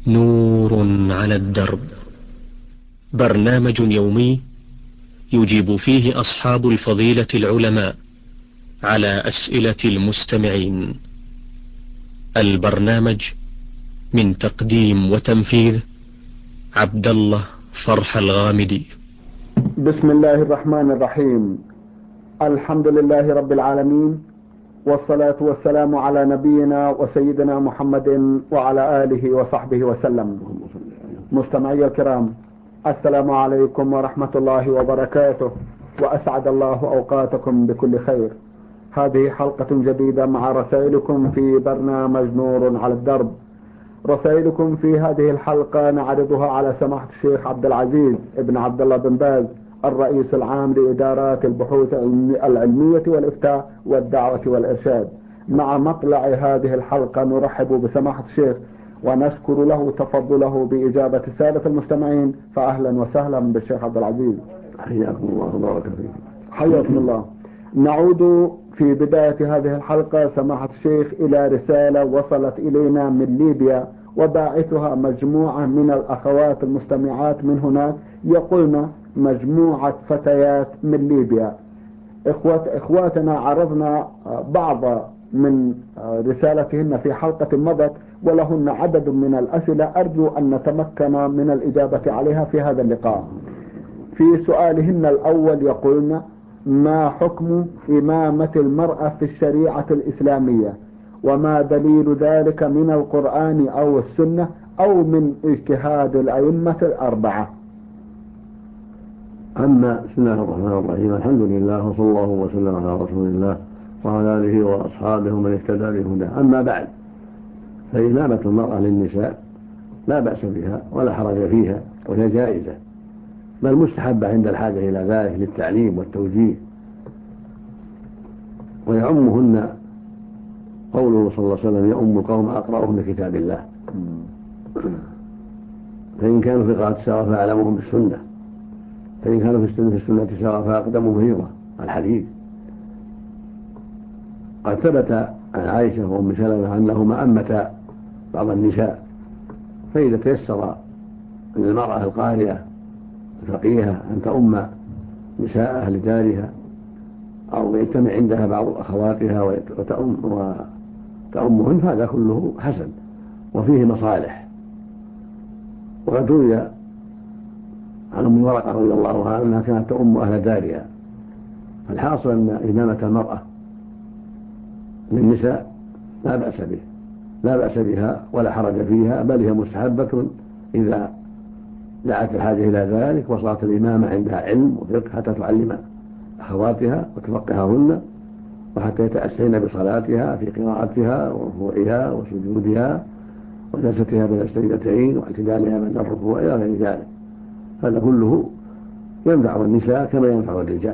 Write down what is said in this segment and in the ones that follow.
نور على الدرب، برنامج يومي يجيب فيه أصحاب الفضيلة العلماء على أسئلة المستمعين. البرنامج من تقديم وتنفيذ عبد الله فرح الغامدي. بسم الله الرحمن الرحيم. الحمد لله رب العالمين، والصلاة والسلام على نبينا وسيدنا محمد وعلى آله وصحبه وسلم. مستمعي الكرام، السلام عليكم ورحمة الله وبركاته، وأسعد الله أوقاتكم بكل خير. هذه حلقة جديدة مع رسائلكم في برنامج نور على الدرب. رسائلكم في هذه الحلقة نعرضها على سماحة الشيخ عبد العزيز ابن عبد الله بن باز، الرئيس العام لإدارات البحوث العلمية والإفتاء والدعوة والإرشاد. مع مطلع هذه الحلقة نرحب بسماحة الشيخ ونشكر له تفضله بإجابة السادة المستمعين، فأهلا وسهلا بالشيخ عبد العزيز. حياكم الله وبارك فيكم. حياكم الله. نعود في بداية هذه الحلقة سماحة الشيخ إلى رسالة وصلت إلينا من ليبيا، وباعثها مجموعة من الأخوات المستمعات من هناك، يقولن مجموعة فتيات من ليبيا. إخواتنا عرضنا بعض من رسالتهن في حلقة مضت، ولهن عدد من الأسئلة أرجو أن نتمكن من الإجابة عليها في هذا اللقاء. في سؤالهن الأول يقولن: ما حكم إمامة المرأة في الشريعة الإسلامية، وما دليل ذلك من القرآن أو السنة أو من اجتهاد الأئمة الأربعة؟ أما بسم الله الرحمن الرحيم، الحمد لله وصلى الله وسلم على رسول الله وعلى آله وأصحابه ومن اهتدى بهداه. أما بعد، فإمامة المرأة للنساء لا بأس بها ولا حرج فيها، وهي جائزة، بل مستحبة عند الحاجة إلى ذلك للتعليم والتوجيه. ويعمهن قوله صلى الله عليه وسلم: يؤم القوم أقرأهم لكتاب الله. فإن كانوا في قراءة سواء فأعلمهم بالسنة، فإن كانوا في السنة سواء فأقدمهم هجرة. الحديث قد ثبت عن عائشة وأم سلمة أنهما أمتا بعض النساء، فإذا تيسر للمرأة القارئة الفقيهة أن تؤم نساء أهل دارها، أو يجتمع عندها بعض أخواتها وتأمهن، هذا كله حسن وفيه مصالح. وقد روي عن أم ورقة رضي الله عنها أنها كانت تؤم أهل دارها. الحاصل أن إمامة المرأة للنساء لا بأس بها ولا حرج فيها، بل هي مستحبة إذا دعت الحاجة إلى ذلك، وصارت الإمامة عندها علم وفقه حتى تعلم أخواتها وتفقههن، وحتى يتأسين بصلاتها في قراءتها وركوعها وسجودها وجلستها بين السجدتين واعتدالها بين الركوع إلى غير ذلك. هذا كله ينفع النساء كما ينفع الرجال.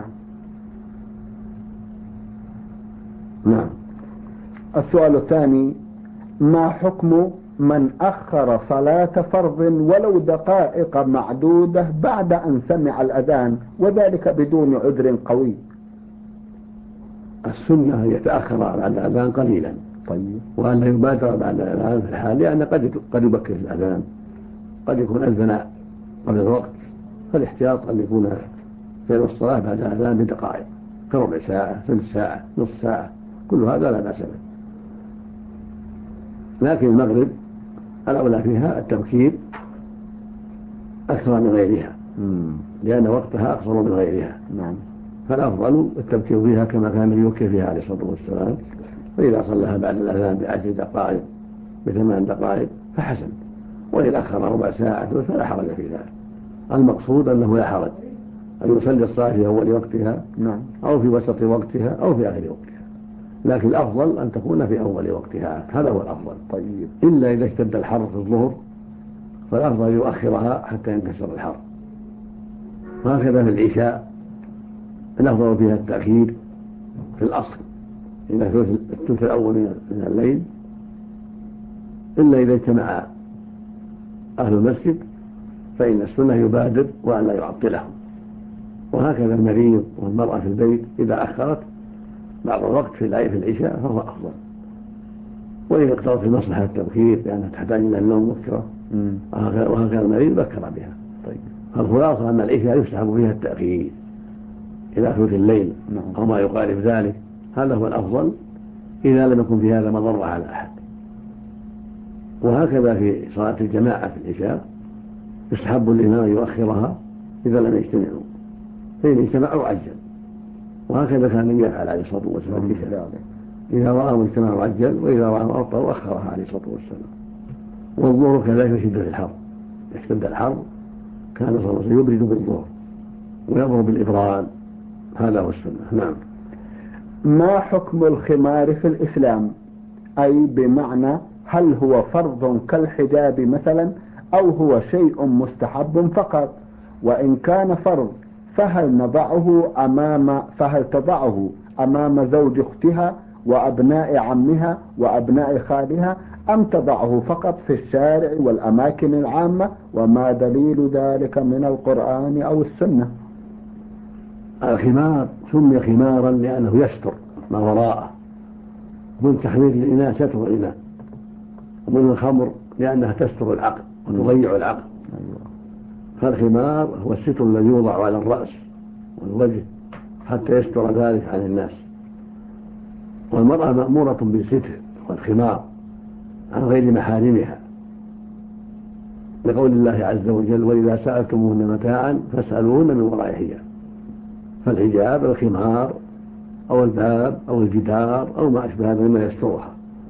نعم. السؤال الثاني: ما حكم من أخر صلاة فرض ولو دقائق معدودة بعد أن سمع الأذان، وذلك بدون عذر قوي؟ السنة يتأخر بعد الأذان قليلا، وأن لا يبادر بعد الأذان في الحال، لأن قد يبكر الأذان، قد يكون أذن قبل الوقت، فالاحتياط أن يكون في الصلاة بعد الأذان بدقائق، كربع ساعة، ثلث ساعة، نصف ساعة، كل هذا لا بأس به. لكن المغرب الأولى فيها التبكير أكثر من غيرها، لأن وقتها أقصر من غيرها. فالأفضل التبكير فيها كما كان يبكر فيها عليه الصلاة والسلام، فإذا صلىها بعد الأذان ب10 دقائق ب8 دقائق فحسن، وإذا أخر ربع ساعة فلا حرج في ذلك. المقصود أنه لا حرج أن يصلي الصلاة في أول وقتها أو في وسط وقتها أو في آخر وقتها، لكن الأفضل أن تكون في أول وقتها، هذا هو الأفضل. إلا إذا اشتد الحر في الظهر فالأفضل يؤخرها حتى ينكسر الحر. وهكذا في العشاء الأفضل فيها التأخير في الأصل إلى الثلث الأول من الليل، إلا إذا اجتمع أهل المسجد فإن السنة يبادر وأن لا يعطلهم. وهكذا المريض والمرأة في البيت إذا أخرت بعض الوقت في العشاء فهو أفضل. وإن اقتضت المصلحة التبكير لأنها تحتاج إلى النوم مبكرة وهكذا المريض بكر بها. طيب. فالخلاصة أن العشاء يستحب فيها التأخير إلى ثلث الليل أو ما يقارب ذلك، هذا هو الأفضل إذا لم يكن في هذا مضرة على أحد. وهكذا في صلاة الجماعة في العشاء يستحب الإمام يؤخرها إذا لم يجتمعوا، فإن اجتمعوا عجل، وهكذا كان يفعل عليه الصلاة والسلام إذا رأى مجتمع عجل وإذا رأى أبطأ أخرها عليه الصلاة والسلام. والظهر كذلك في شدة الحر، يشتد الحر كان صلى الله عليه وسلم يبرد بالظهر ويأمر بالإبراد، هذا هو السنة. نعم. ما حكم الخمار في الإسلام؟ أي بمعنى هل هو فرض كالحجاب مثلا أو هو شيء مستحب فقط؟ وإن كان فرض فهل تضعه أمام زوج أختها وأبناء عمها وأبناء خالها، أم تضعه فقط في الشارع والأماكن العامة؟ وما دليل ذلك من القرآن أو السنة؟ الخمار سمي خمارا لأنه يستر ما وراءه، من تحميل الإناء ستر الإناء، ومن الخمر لأنها تستر العقل وتضيع العقل. فالخمار هو الستر الذي يوضع على الرأس والوجه حتى يستر ذلك عن الناس. والمرأة مأمورة بالستر والخمار عن غير محارمها، لقول الله عز وجل: وإذا سألتموهن متاعا فاسألوهن من وراء حجاب. فالحجاب الخمار أو الباب أو الجدار أو ما أشبه هذا مما يسترها.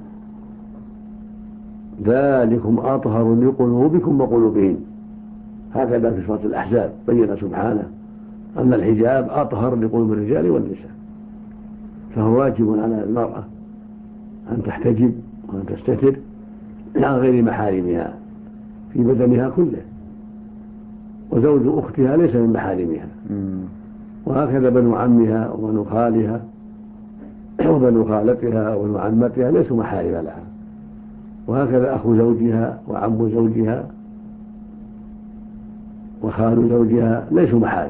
ذلكم أطهر لقلوبكم وقلوبهم، هكذا في سورة الأحزاب بين سبحانه أن الحجاب أطهر لقلوب الرجال والنساء. فهو واجب على المرأة أن تحتجب وأن تستتر عن غير محارمها في بدنها كله، وزوج أختها ليس من محارمها، وهكذا بنو عمها وبنو خالها وبنو خالتها وبنو عمتها ليسوا محارم لها، وهكذا أخو زوجها وعم زوجها وخال زوجها ليسوا محارم.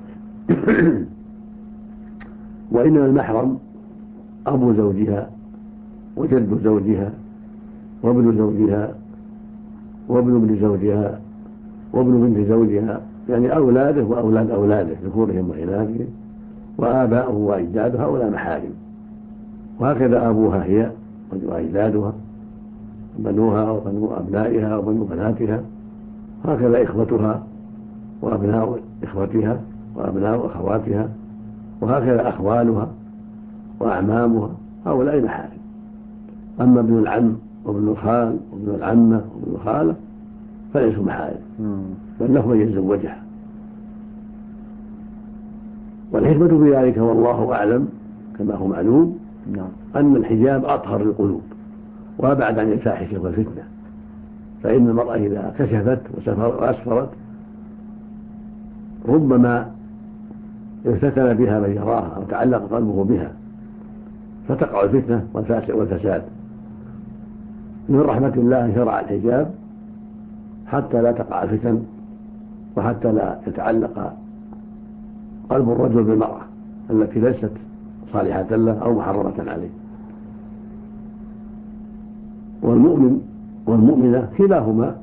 وإنما المحرم أبو زوجها وجد زوجها وابن زوجها وابن ابن زوجها وابن بنت زوجها، يعني أولاده وأولاد أولاده ذكورهم وإناثهم وآباؤه وأجداده هؤلاء محارم. وهكذا أبوها هي وأجدادها بنوها وبنو أبنائها وبنو بناتها، هكذا إخوتها وأبناء إخوتها وأبناء أخواتها، وهكذا أخوالها وأعمامها، هؤلاء محارم. أما ابن العم وابن الخال وابن العمة وابن الخالة فليسوا محارم، بل له أن يتزوجها. والحكمة في ذلك والله أعلم كما هو معلوم أن الحجاب أطهر للقلوب وأبعد عن الفاحشة والفتنة. فإن المرأة إذا كشفت وأسفرت ربما افتتن بها من يراها أو تعلق قلبه بها فتقع الفتنة والفساد. من رحمة الله شرع الحجاب حتى لا تقع الفتن وحتى لا يتعلق قلب الرجل بالمرأة التي ليست صالحة له أو محرمة عليه. والمؤمن والمؤمنة كلاهما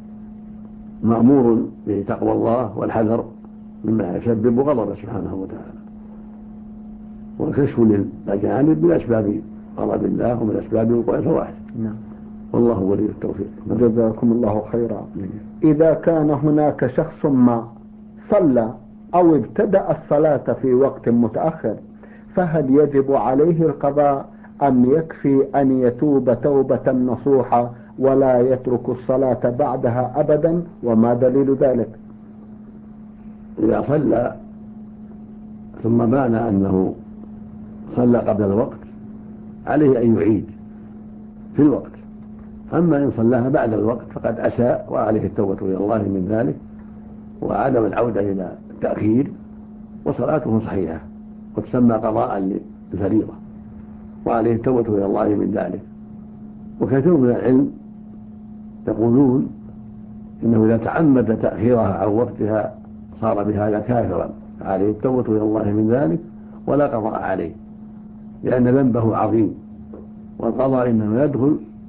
مأمور بتقوى الله والحذر مما يسبب غضبه سبحانه وتعالى، والكشف للأجانب من أسباب غضب الله ومن أسباب وقوع الفواحش. والله ولي التوفيق. جزاكم الله خيرا. إذا كان هناك شخص ما صلى أو ابتدأ الصلاة في وقت متأخر، فهل يجب عليه القضاء أم يكفي أن يتوب توبة نصوحة ولا يترك الصلاة بعدها أبدا؟ وما دليل ذلك؟ إذا صلى ثم بان أنه صلى قبل الوقت عليه أن يعيد في الوقت، أما إن صلاها بعد الوقت فقد أساء وعليه التوبة إلى الله من ذلك وعدم العودة إلى التأخير، وصلاته صحيحة وتسمى قضاء للفريضة وعليه التوبة إلى الله من ذلك. وكثير من العلم يقولون إنه إذا تعمد تأخيرها عن وقتها صار بهذا كافرا، عليه التوبة إلى الله من ذلك ولا قضاء عليه، لأن ذنبه عظيم، والقضاء إنما يدخل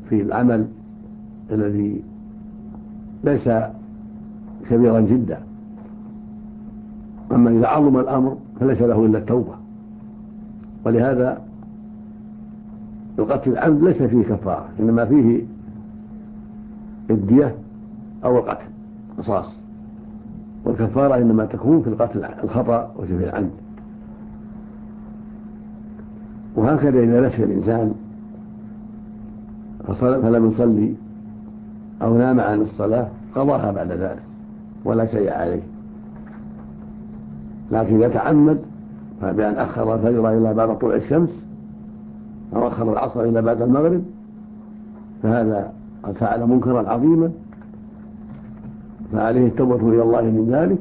في العمل الذي ليس كبيرا جدا. أما إذا عظم الأمر فليس له إلا التوبة. ولهذا القتل العمد ليس فيه كفارة، إنما فيه الدية أو القتل قصاص، والكفارة إنما تكون في القتل الخطأ وفي العمد. وهكذا إذا نسي الإنسان فلم يصلي أو نام عن الصلاة قضاها بعد ذلك ولا شيء عليه. لكن إذا تعمد بأن أخر الفجر إلى بعد طلوع الشمس أو أخر العصر إلى بعد المغرب فهذا قد فعل منكرا عظيما، فعليه التوبة إلى الله من ذلك.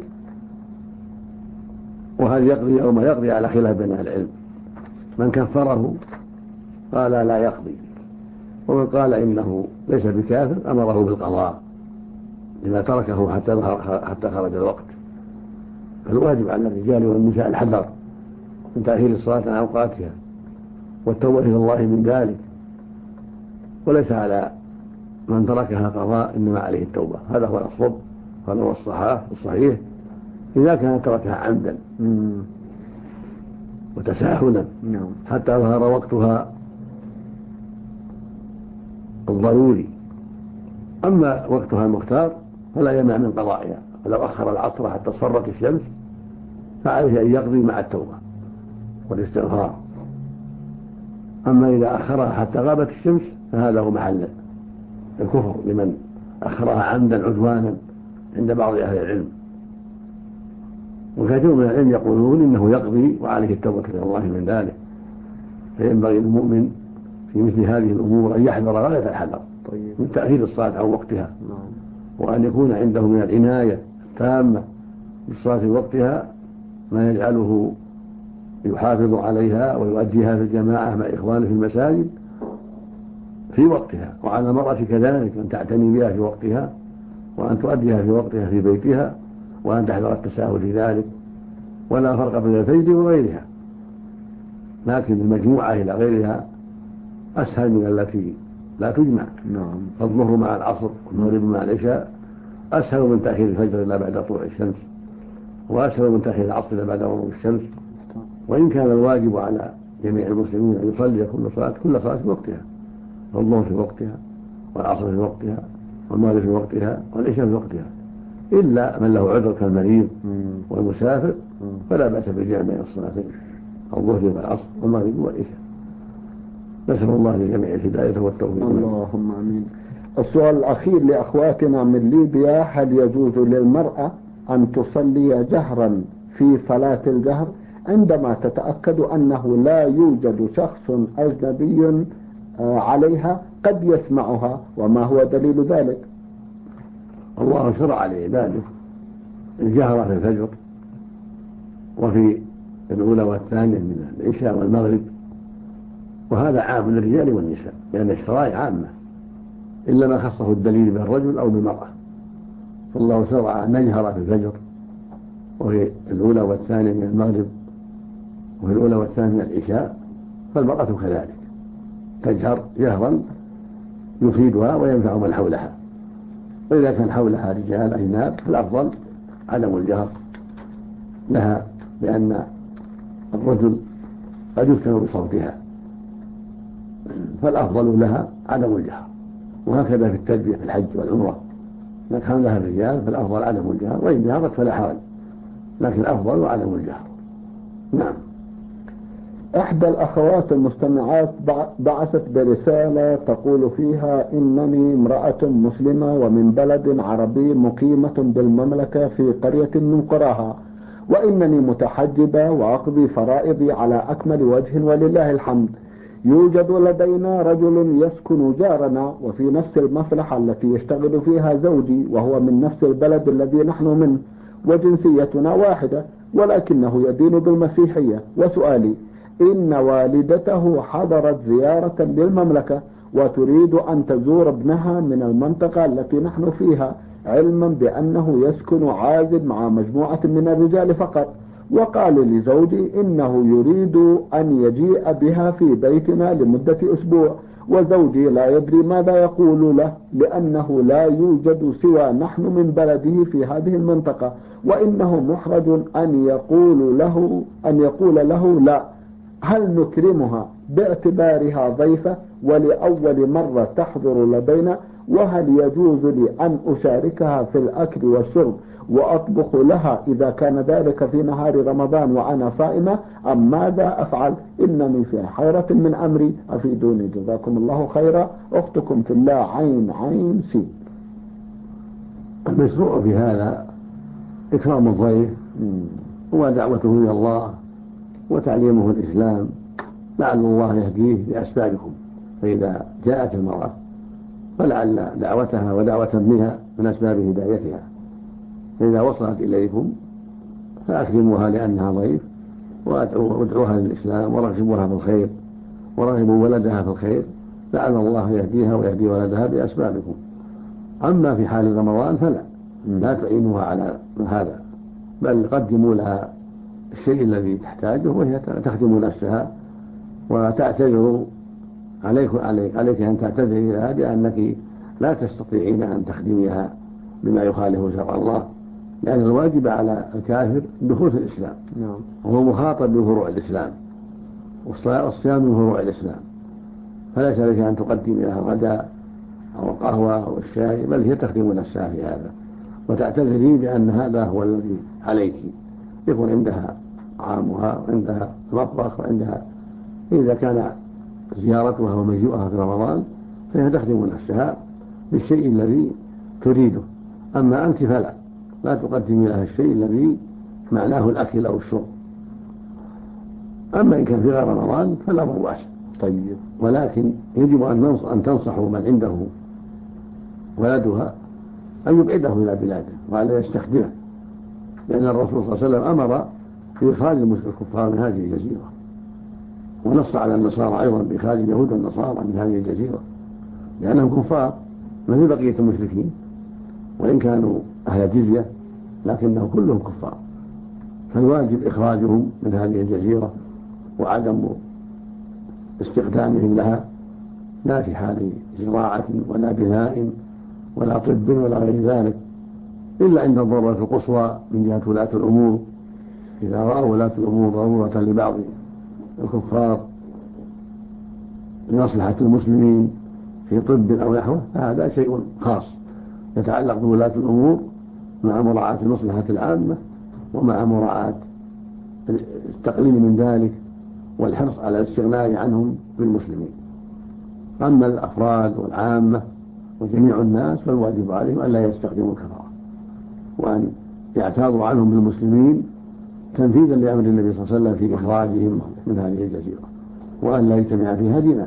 وهل يقضي أو ما يقضي على خلاف بين العلم. من كفره قال لا يقضي، ومن قال إنه ليس بكافر أمره بالقضاء لما تركه حتى خرج الوقت. فالواجب على الرجال والنساء الحذر من تأخير الصلاة عن أوقاتها والتوبة إلى الله من ذلك، وليس على من تركها قضاء، إنما عليه التوبة. هذا هو الأصوب، هذا هو الصحيح إذا كان تركها عمدا وتساهلا حتى ظهر وقتها الضروري. أما وقتها المختار فلا يمنع من قضائها، فلو أخر العصر حتى اصفرت الشمس فعليه أن يقضي مع التوبة والاستغفار. أما إذا أخرها حتى غابت الشمس فهذا هو محل الكفر لمن أخرها عمدا عدوانا عند بعض أهل العلم. وكثير من العلم يقولون إنه يقضي وعليه التوبة إلى الله من ذلك. فينبغي المؤمن في مثل هذه الأمور أن يحذر غاية الحذر من تأخير الصلاة عن وقتها، وأن يكون عنده من العناية التامة بالصلاة في وقتها ما يجعله يحافظ عليها ويؤديها في الجماعة مع إخوانه في المساجد في وقتها. وعلى المرأة كذلك أن تعتني بها في وقتها، وأن تؤديها في وقتها في بيتها، وأن تحذر التساهل في ذلك. ولا فرق بين الفجر وغيرها، لكن المجموعة إلى غيرها أسهل من التي لا تجمع. فالظهر مع العصر والمغرب مع العشاء أسهل من تأخير الفجر إلى بعد طلوع الشمس، وأسهل من تأخير العصر إلى بعد غروب الشمس. وإن كان الواجب على جميع المسلمين أن يصلي كل صلاة في وقتها، فالظهر في وقتها، والعصر في وقتها، والمغرب في وقتها، والعشاء في وقتها، إلا من له عذر كالمريض والمسافر فلا بأس بالجمع بين الصلاتين، الظهر والعصر والمغرب والعشاء. نسأل الله لجميع الهداية والتوفيق. اللهم آمين. السؤال الأخير لأخواتنا من ليبيا: هل يجوز للمرأة أن تصلي جهرا في صلاة الجهر عندما تتأكد أنه لا يوجد شخص أجنبي عليها قد يسمعها، وما هو دليل ذلك؟ الله شرع لعباده الجهر في الفجر وفي الأولى والثانية من العشاء والمغرب، وهذا عام للرجال والنساء لأن الشرائع عامة إلا ما خصه الدليل بالرجل أو بالمرأة. فالله شرع أن نجهر في الفجر وفي الأولى والثانية من المغرب وفي الأولى والثانية من العشاء، فالمرأة كذلك تجهر جهرا يفيدها وينفع من حولها. وإذا كان حولها رجال أجناب فالأفضل عدم الجهر لها، لأن الرجل قد يفتن بصوتها، فالأفضل لها عدم الجهر. وهكذا في التلبية في الحج والعمرة، إذا كان لها الرجال فالأفضل عدم الجهر، وإن جهرت فلا حرج، لكن الأفضل عدم الجهر. نعم. إحدى الأخوات المستمعات بعثت برسالة تقول فيها: إنني امرأة مسلمة ومن بلد عربي مقيمة بالمملكة في قرية من قراها، وإنني متحجبة وأقضي فرائضي على أكمل وجه ولله الحمد. يوجد لدينا رجل يسكن جارنا وفي نفس المصلحة التي يشتغل فيها زوجي، وهو من نفس البلد الذي نحن منه، وجنسيتنا واحدة، ولكنه يدين بالمسيحية. وسؤالي: إن والدته حضرت زيارة للمملكة وتريد أن تزور ابنها من المنطقة التي نحن فيها، علما بأنه يسكن عازب مع مجموعة من الرجال فقط، وقال لزوجي إنه يريد أن يجيء بها في بيتنا لمدة أسبوع، وزوجي لا يدري ماذا يقول له لأنه لا يوجد سوى نحن من بلده في هذه المنطقة، وإنه محرج أن يقول له لا. هل نكرمها باعتبارها ضيفة ولأول مرة تحضر لدينا؟ وهل يجوز لي أن أشاركها في الأكل والشرب وأطبخ لها إذا كان ذلك في نهار رمضان وأنا صائمة، أم ماذا أفعل؟ إنني في حيرة من أمري، أفيدوني جزاكم الله خيرا. أختكم في الله عين عين سين. المشروع في هذا إكرام الضيف ودعوته إلى الله وتعليمه الإسلام، لعل الله يهديه بأسبابكم. فإذا جاءت المرأة فلعل دعوتها ودعوة ابنها من أسباب هدايتها، فإذا وصلت إليكم فأكرموها لأنها ضيف وادعوها للإسلام ورغبوها في الخير ورغبوا ولدها في الخير، لعل الله يهديها ويهدي ولدها بأسبابكم. أما في حال رمضان فلا، لا تعينوها على هذا، بل قدموا لها الشيء الذي تحتاجه وهي تخدم نفسها، وتعتذر عليك أن تعتذري لها بأنك لا تستطيعين أن تخدميها بما يخالف شرع الله، لأن الواجب على الكافر دخول في الإسلام، وهو مخاطب بفروع الإسلام، والصيام من فروع الإسلام، فليس لك أن تقدم لها الغداء أو القهوة أو الشاي، بل هي تخدم نفسها في هذا، وتعتذري بأن هذا هو الذي عليك، يكون عندها طعامها وعندها مطبخ وعندها، إذا كان زيارتها ومجيئها في رمضان فهي تخدم نفسها بالشيء الذي تريده. أما أنت فلا، لا تقدمي لها الشيء الذي معناه الأكل أو الشرب. أما إن كان في غير رمضان فلا واسع. طيب، ولكن يجب أن تنصحوا من عنده ولدها أن يبعده إلى بلاده وألا يستخدمه، لأن الرسول صلى الله عليه وسلم أمر بإخراج الكفار من هذه الجزيرة، ونص على النصارى أيضا بإخراج اليهود والنصارى من هذه الجزيرة، لأنهم كفار مثل بقية المشركين، وإن كانوا أهل جزية لكنهم كلهم كفار، فالواجب إخراجهم من هذه الجزيرة وعدم استخدامهم لها، لا في حال زراعة ولا بناء ولا طب ولا غير ذلك، إلا عند الضرورة القصوى من جهة ولاة الأمور. إذا رأوا ولاة الأمور ضرورة لبعض الكفار لمصلحة المسلمين في طب أو نحوه فهذا شيء خاص يتعلق بولاة الأمور، مع مراعاة المصلحة العامة ومع مراعاة التقليل من ذلك والحرص على الاستغناء عنهم بالمسلمين. أما الأفراد والعامة وجميع الناس فالواجب عليهم أن لا يستخدموا الكفرة، وأن يعتاضوا عنهم بالمسلمين تنفيذا لأمر النبي صلى الله عليه وسلم في إخراجهم من هذه الجزيرة، وأن لا يجتمع فيها دينار.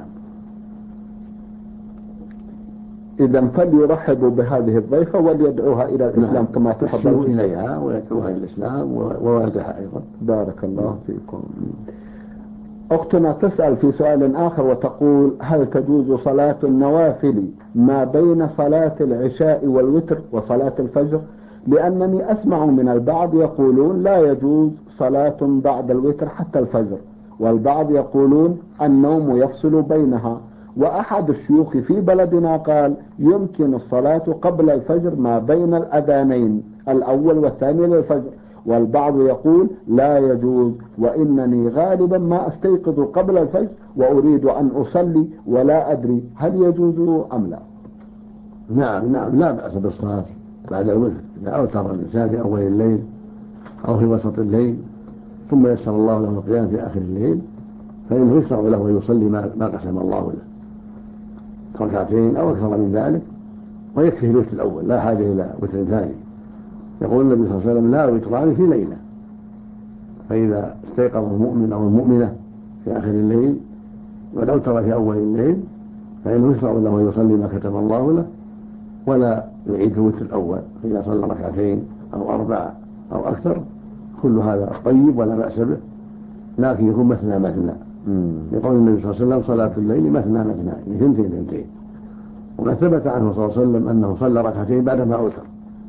إذا فليرحبوا بهذه الضيفة وليدعوها إلى الإسلام كما تحضروا إليها ويدعوها إلى الإسلام ووالدها أيضا. بارك الله فيكم. أختنا تسأل في سؤال آخر وتقول: هل تجوز صلاة النوافل ما بين صلاة العشاء والوتر وصلاة الفجر؟ لأنني أسمع من البعض يقولون لا يجوز صلاة بعد الوتر حتى الفجر، والبعض يقولون النوم يفصل بينها، وأحد الشيوخ في بلدنا قال يمكن الصلاة قبل الفجر ما بين الأذانين الأول والثاني للفجر، والبعض يقول لا يجوز، وإنني غالبا ما أستيقظ قبل الفجر وأريد أن أصلي ولا أدري هل يجوز أم لا. نعم لا بأس بالصلاة بعد الوتر إذا أوتر الإنسان في أول الليل أو في وسط الليل ثم يسر الله له القيام في آخر الليل، فإنه يشرع له أن يصلي ما قسم الله له ركعتين أو أكثر من ذلك، ويكفي الوتر الأول لا حاجة إلى وتر ثاني. يقول النبي صلى الله عليه وسلم لا وتران في ليلة، فإذا استيقظ المؤمن أو المؤمنة في آخر الليل ولو ترى في أول الليل فإنه يشرع له أن يصلي ما كتب الله له، ولا يعيد الوتر الأول إذا صلى ركعتين أو 4 أو أكثر، كل هذا طيب ولا بأس به، لكن يكون مثنى مثنى. يقول النبي صلى الله عليه وسلم صلاة الليل مثنى مثنى، يعني 2 وما ثبت عنه صلى الله عليه وسلم أنه صلى ركعتين بعدما أوتر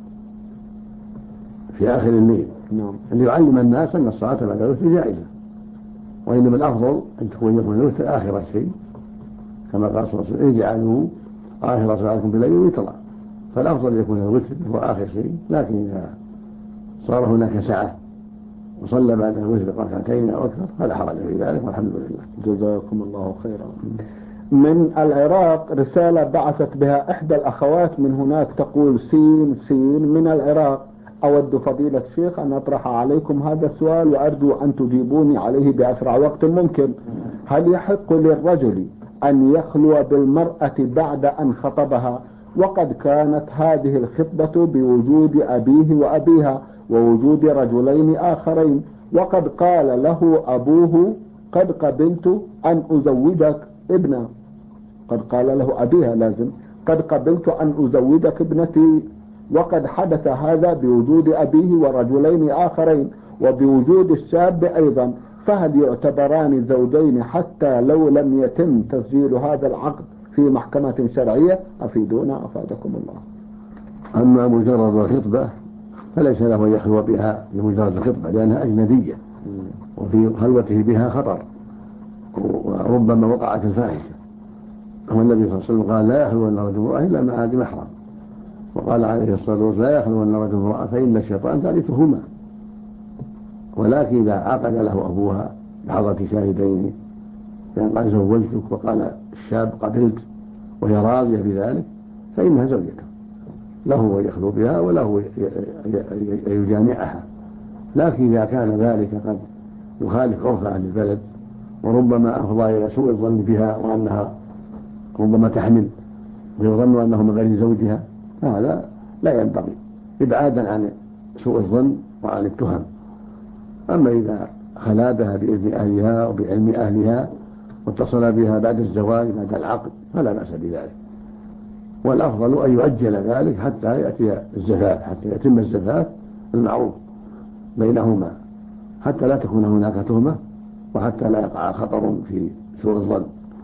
في آخر الليل، ليعلم الناس أن الصلاة بعد الوتر جائزة، وإنما الأفضل أن يكون الوتر آخر الشيء كما قال صلى الله عليه وسلم اجعلوا آخر صلاتكم بالليل وترا، فالأفضل يكون الوتر هو آخر شيء، لكن إذا صار هناك سعة وصلى بعد الوتر ركعتين أو أكثر فلا حرج في ذلك، والحمد لله. جزاكم الله خيرا. من العراق رسالة بعثت بها إحدى الأخوات من هناك تقول: سين من العراق. أود فضيلة الشيخ أن أطرح عليكم هذا السؤال وأرجو أن تجيبوني عليه بأسرع وقت ممكن. هل يحق للرجل أن يخلو بالمرأة بعد أن خطبها وقد كانت هذه الخطبة بوجود أبيه وأبيها ووجود رجلين آخرين، وقد قال له أبوه: قد قبلت أن أزوجك ابنة، قد قال له أبيها لازم: قد قبلت أن أزوجك ابنتي، وقد حدث هذا بوجود أبيه ورجلين آخرين وبوجود الشاب أيضا، فهل يعتبران زوجين حتى لو لم يتم تسجيل هذا العقد في محكمة شرعية؟ أفيدونا أفادكم الله. أما مجرد الخطبة فليس له أن يخلو بها لمجرد الخطبة لأنها أجنبية وفي خلوته بها خطر وربما وقعت الفاحشة. والنبي صلى الله عليه وسلم قال: لا يخلون رجل امرأة إلا مع ذي محرم، وقال عليه الصلاة والسلام: لا يخلون رجل امرأة فإن الشيطان ثالثهما. ولكن إذا عقد له أبوها بحضرة شاهدين يعني قال زوجتك وقال الشاب قبلت وهي راضية بذلك فإنها زوجته، له أن يخلو بها وله أن يجامعها. لكن إذا كان ذلك قد يخالف عرف أهل البلد وربما أفضى إلى سوء الظن بها وأنها ربما تحمل ويظن أنه من غير زوجها، فهذا لا ينبغي إبعادا عن سوء الظن وعن التهم. أما إذا خلا بها بإذن أهلها وبعلم أهلها واتصل بها بعد الزواج بعد العقد فلا بأس بذلك، والأفضل أن يؤجل ذلك حتى يأتي الزفاف، حتى يتم الزفاف المعروف بينهما، حتى لا تكون هناك تهمة وحتى لا يقع خطر في سوء الظن.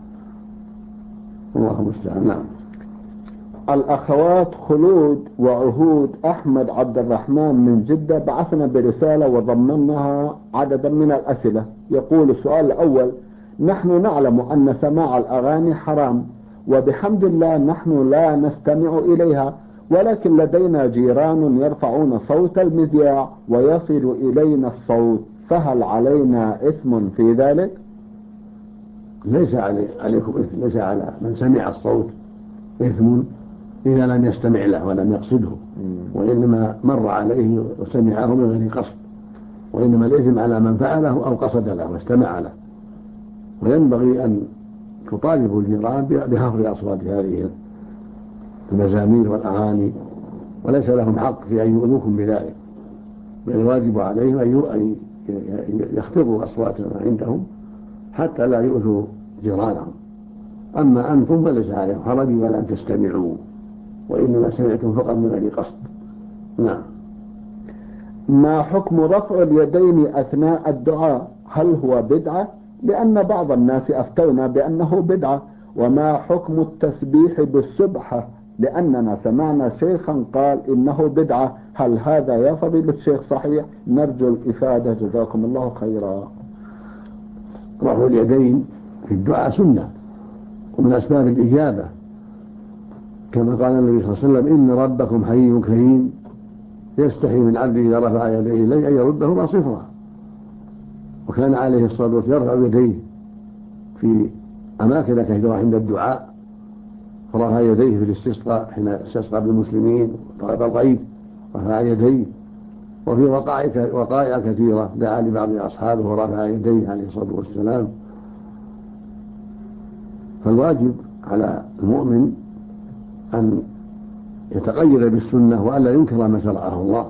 الله المستعان. نعم. الأخوات خلود وعهود أحمد عبد الرحمن من جدة بعثنا برسالة وضمنها عددا من الأسئلة. يقول السؤال الأول: نحن نعلم أن سماع الأغاني حرام، وبحمد الله نحن لا نستمع إليها، ولكن لدينا جيران يرفعون صوت المذياع ويصل إلينا الصوت، فهل علينا إثم في ذلك؟ ليس عليكم إثم، ليس على من سمع الصوت إثم إذا لم يستمع له ولم يقصده، وإنما مر عليه وسمعه من غير قصد، وإنما الإثم على من فعله أو قصد له واستمع له. وينبغي أن تطالبوا الجيران بخفض أصوات هذه المزامير والأغاني، وليس لهم حق في أن يؤذوكم بذلك، بل الواجب عليهم أن يخفضوا أصواتهم عندهم حتى لا يؤذوا جيرانهم. أما أنتم فليس عليكم حرج ولا أن تستمعوا، وإنما سمعتم فقط من غير قصد. نعم. ما حكم رفع اليدين أثناء الدعاء؟ هل هو بدعة؟ لأن بعض الناس أفتونا بأنه بدعة. وما حكم التسبيح بالسبحة؟ لأننا سمعنا شيخا قال إنه بدعة. هل هذا يا فضيلة الشيخ صحيح؟ نرجو الإفادة جزاكم الله خيرا. رفع اليدين في الدعاء سنة ومن أسباب الإجابة، كما قال النبي صلى الله عليه وسلم: إن ربكم حي كريم يستحي من عبده إذا رفع يديه إليه أن يردهما صفرا. وكان عليه الصلاة والسلام يرفع يديه في أماكن كثيرة عند الدعاء، فرفع يديه في الاستسقاء حين استسقى بالمسلمين طلب الغيث رفع يديه، وفي وقائع كثيرة دعا لبعض أصحابه ورفع يديه عليه الصلاة والسلام. فالواجب على المؤمن أن يتقيد بالسنة وألا ينكر ما شرعه الله،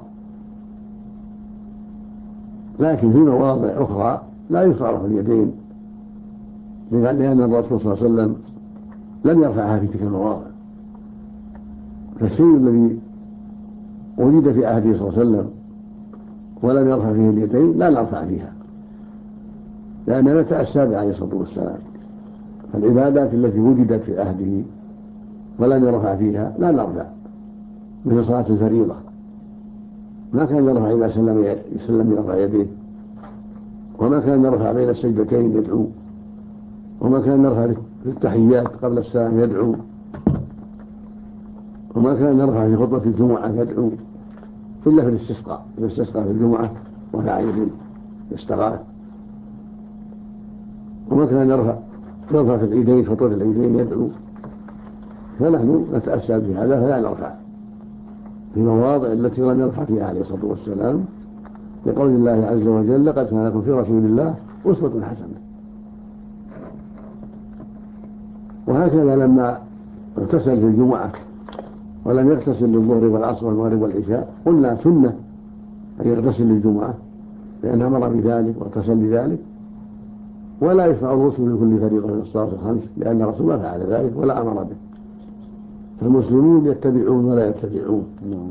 لكن في مواضع أخرى لا يرفع اليدين، لأن الرسول صلى الله عليه وسلم لم يرفعها في تلك المواضع. فالشيء الذي وجد في عهده صلى الله عليه وسلم ولم يرفع فيه اليدين لا نرفع فيها، لأننا نتأسى به عليه الصلاة والسلام. فالعبادات التي وجدت في عهده ولم يرفع فيها لا نرفع، مثل صلاة الفريضة ما كان يرفع إذا سلم يرفع يديه، وما كان يرفع بين السجدتين يدعو، وما كان يرفع في التحيات قبل السلام يدعو، وما كان يرفع في خطبة الجمعة يدعو إلا في الاستسقاء في الجمعة وهي عيد الاستغاثة، وما كان يرفع في العيدين خطبة العيدين يدعو. فنحن نتأسى بهذا فلا نرفع في المواضع التي لم يرفع فيها عليه الصلاة والسلام، لقول الله عز وجل: لقد كان لكم في رسول الله أسوة حسنة. وهكذا لما اغتسل في الجمعة ولم يغتسل للظهر والعصر والمغرب والعشاء قلنا سنة أن يغتسل للجمعة، لأن أمر بذلك واغتسل بذلك، ولا يشفع الغسل لكل فريضة من الصلاة الخمس، لأن الرسول ما فعل ذلك ولا أمر به. فالمسلمون يتبعون ولا يتبعون.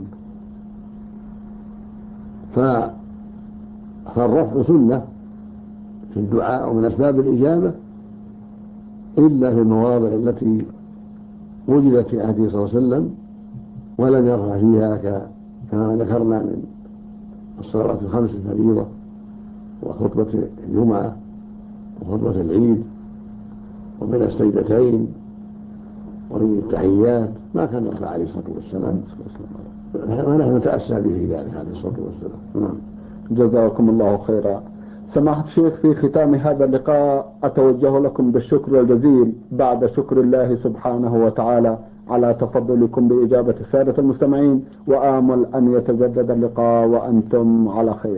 فالرفع سنة في الدعاء ومن أسباب الإجابة، إلا في المواضع التي وجدت في عهده صلى الله عليه وسلم ولم يرفع فيها كما ذكرنا من الصلوات الخمس الفريضة وخطبة الجمعة وخطبة العيد وبين السجدتين ومن التحيات، ما كان يرفع عليه الصلاة والسلام، ونحن نتأسى به ذلك عليه الصلاة والسلام. جزاكم الله خيرا. سماحة الشيخ، في ختام هذا اللقاء أتوجه لكم بالشكر الجزيل بعد شكر الله سبحانه وتعالى على تفضلكم بإجابة السادة المستمعين، وآمل أن يتجدد اللقاء وأنتم على خير.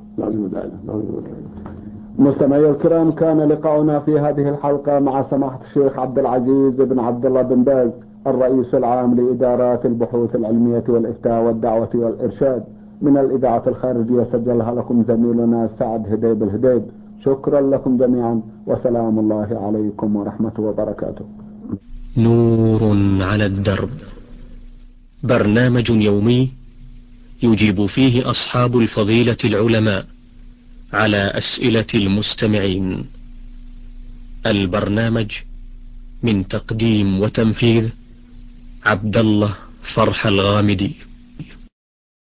مستمعي الكرام، كان لقاؤنا في هذه الحلقة مع سماحة الشيخ عبد العزيز بن عبد الله بن باز، الرئيس العام لإدارات البحوث العلمية والإفتاء والدعوة والإرشاد من الإذاعة الخارجية، سجلها لكم زميلنا سعد هديب الهديب. شكرا لكم جميعا، وسلام الله عليكم ورحمة وبركاته. نور على الدرب، برنامج يومي يجيب فيه أصحاب الفضيلة العلماء على أسئلة المستمعين. البرنامج من تقديم وتنفيذ عبد الله فرح الغامدي.